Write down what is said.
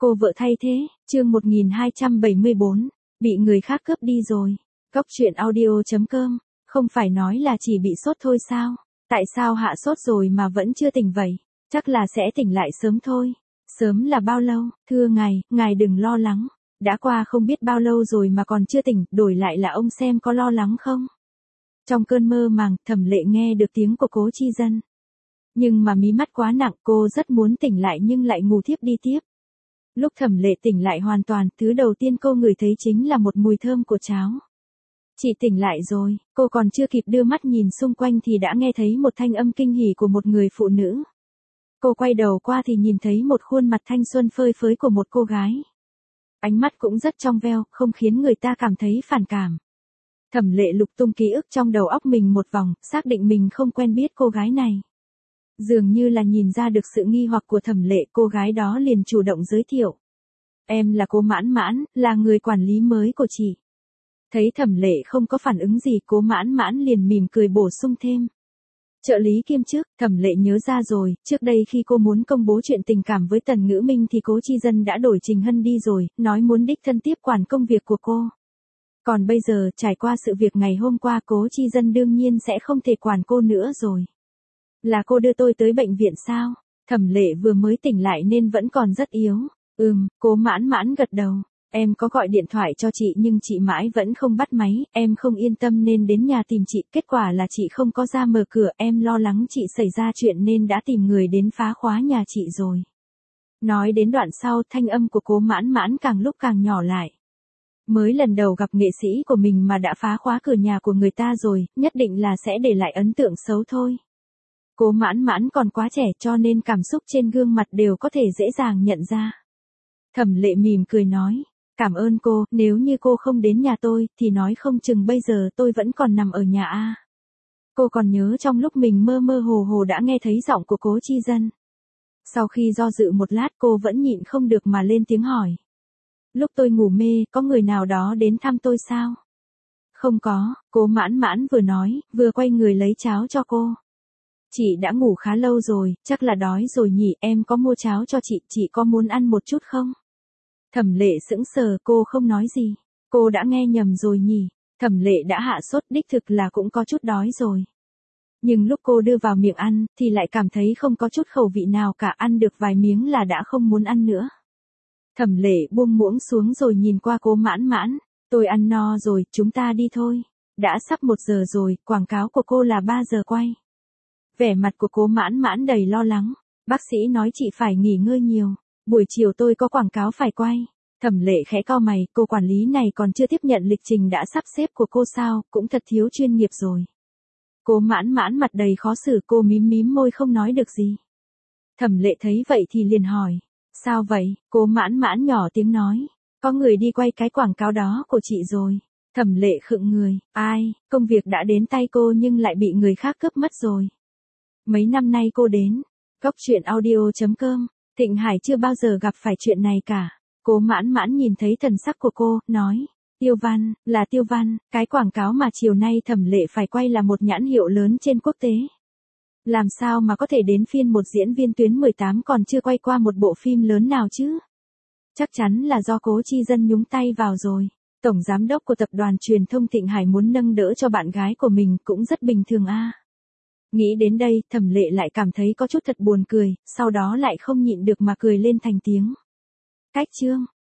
Cô vợ thay thế, chương 1274, bị người khác cướp đi rồi. Cóc truyện audio.com, không phải nói là chỉ bị sốt thôi sao? Tại sao hạ sốt rồi mà vẫn chưa tỉnh vậy? Chắc là sẽ tỉnh lại sớm thôi. Sớm là bao lâu? Thưa ngài đừng lo lắng. Đã qua không biết bao lâu rồi mà còn chưa tỉnh, đổi lại là ông xem có lo lắng không? Trong cơn mơ màng, Thẩm Lệ nghe được tiếng của Cố Chi Dân. Nhưng mà mí mắt quá nặng, cô rất muốn tỉnh lại nhưng lại ngủ thiếp đi tiếp. Lúc Thẩm Lệ tỉnh lại hoàn toàn, thứ đầu tiên cô ngửi thấy chính là một mùi thơm của cháo. Chị tỉnh lại rồi, cô còn chưa kịp đưa mắt nhìn xung quanh thì đã nghe thấy một thanh âm kinh hỉ của một người phụ nữ. Cô quay đầu qua thì nhìn thấy một khuôn mặt thanh xuân phơi phới của một cô gái. Ánh mắt cũng rất trong veo, không khiến người ta cảm thấy phản cảm. Thẩm Lệ lục tung ký ức trong đầu óc mình một vòng, xác định mình không quen biết cô gái này. Dường như là nhìn ra được sự nghi hoặc của Thẩm Lệ, cô gái đó liền chủ động giới thiệu. Em là cô Mãn Mãn, là người quản lý mới của chị. Thấy Thẩm Lệ không có phản ứng gì, Cố Mãn Mãn liền mỉm cười bổ sung thêm. Trợ lý kiêm chức, Thẩm Lệ nhớ ra rồi, trước đây khi cô muốn công bố chuyện tình cảm với Tần Ngữ Minh thì Cố Chi Dân đã đổi Trình Hân đi rồi, nói muốn đích thân tiếp quản công việc của cô. Còn bây giờ, trải qua sự việc ngày hôm qua, Cố Chi Dân đương nhiên sẽ không thể quản cô nữa rồi. Là cô đưa tôi tới bệnh viện sao? Thẩm Lệ vừa mới tỉnh lại nên vẫn còn rất yếu. Cố Mãn Mãn gật đầu. Em có gọi điện thoại cho chị nhưng chị mãi vẫn không bắt máy, em không yên tâm nên đến nhà tìm chị, kết quả là chị không có ra mở cửa, em lo lắng chị xảy ra chuyện nên đã tìm người đến phá khóa nhà chị rồi. Nói đến đoạn sau, thanh âm của Cố Mãn Mãn càng lúc càng nhỏ lại. Mới lần đầu gặp nghệ sĩ của mình mà đã phá khóa cửa nhà của người ta rồi, nhất định là sẽ để lại ấn tượng xấu thôi. Cố Mãn Mãn còn quá trẻ cho nên cảm xúc trên gương mặt đều có thể dễ dàng nhận ra. Thẩm Lệ mỉm cười nói, cảm ơn cô, nếu như cô không đến nhà tôi, thì nói không chừng bây giờ tôi vẫn còn nằm ở nhà a. Cô còn nhớ trong lúc mình mơ mơ hồ hồ đã nghe thấy giọng của Cố Chi Dân. Sau khi do dự một lát cô vẫn nhịn không được mà lên tiếng hỏi. Lúc tôi ngủ mê, có người nào đó đến thăm tôi sao? Không có, Cố Mãn Mãn vừa nói, vừa quay người lấy cháo cho cô. Chị đã ngủ khá lâu rồi, chắc là đói rồi nhỉ, em có mua cháo cho chị có muốn ăn một chút không? Thẩm Lệ sững sờ, cô không nói gì. Cô đã nghe nhầm rồi nhỉ, Thẩm Lệ đã hạ sốt, đích thực là cũng có chút đói rồi. Nhưng lúc cô đưa vào miệng ăn, thì lại cảm thấy không có chút khẩu vị nào cả, ăn được vài miếng là đã không muốn ăn nữa. Thẩm Lệ buông muỗng xuống rồi nhìn qua Cố Mãn Mãn, tôi ăn no rồi, chúng ta đi thôi. Đã sắp 1 giờ rồi, quảng cáo của cô là 3 giờ quay. Vẻ mặt của Cố Mãn Mãn đầy lo lắng, bác sĩ nói chị phải nghỉ ngơi nhiều, buổi chiều tôi có quảng cáo phải quay. Thẩm Lệ khẽ cau mày, cô quản lý này còn chưa tiếp nhận lịch trình đã sắp xếp của cô sao, cũng thật thiếu chuyên nghiệp rồi. Cố Mãn Mãn mặt đầy khó xử, cô mím môi không nói được gì. Thẩm Lệ thấy vậy thì liền hỏi, sao vậy? Cố Mãn Mãn nhỏ tiếng nói, có người đi quay cái quảng cáo đó của chị rồi. Thẩm Lệ khựng người, ai, công việc đã đến tay cô nhưng lại bị người khác cướp mất rồi. Mấy năm nay cô đến Cóc truyện audio.com, Thịnh Hải chưa bao giờ gặp phải chuyện này cả. Cố Mãn Mãn nhìn thấy thần sắc của cô, nói, Tiêu Văn, là Tiêu Văn, cái quảng cáo mà chiều nay Thẩm Lệ phải quay là một nhãn hiệu lớn trên quốc tế. Làm sao mà có thể đến phiên một diễn viên tuyến 18 còn chưa quay qua một bộ phim lớn nào chứ? Chắc chắn là do Cố Chi Dân nhúng tay vào rồi. Tổng giám đốc của tập đoàn truyền thông Thịnh Hải muốn nâng đỡ cho bạn gái của mình cũng rất bình thường a. Nghĩ đến đây, Thẩm Lệ lại cảm thấy có chút thật buồn cười, sau đó lại không nhịn được mà cười lên thành tiếng. Cách chương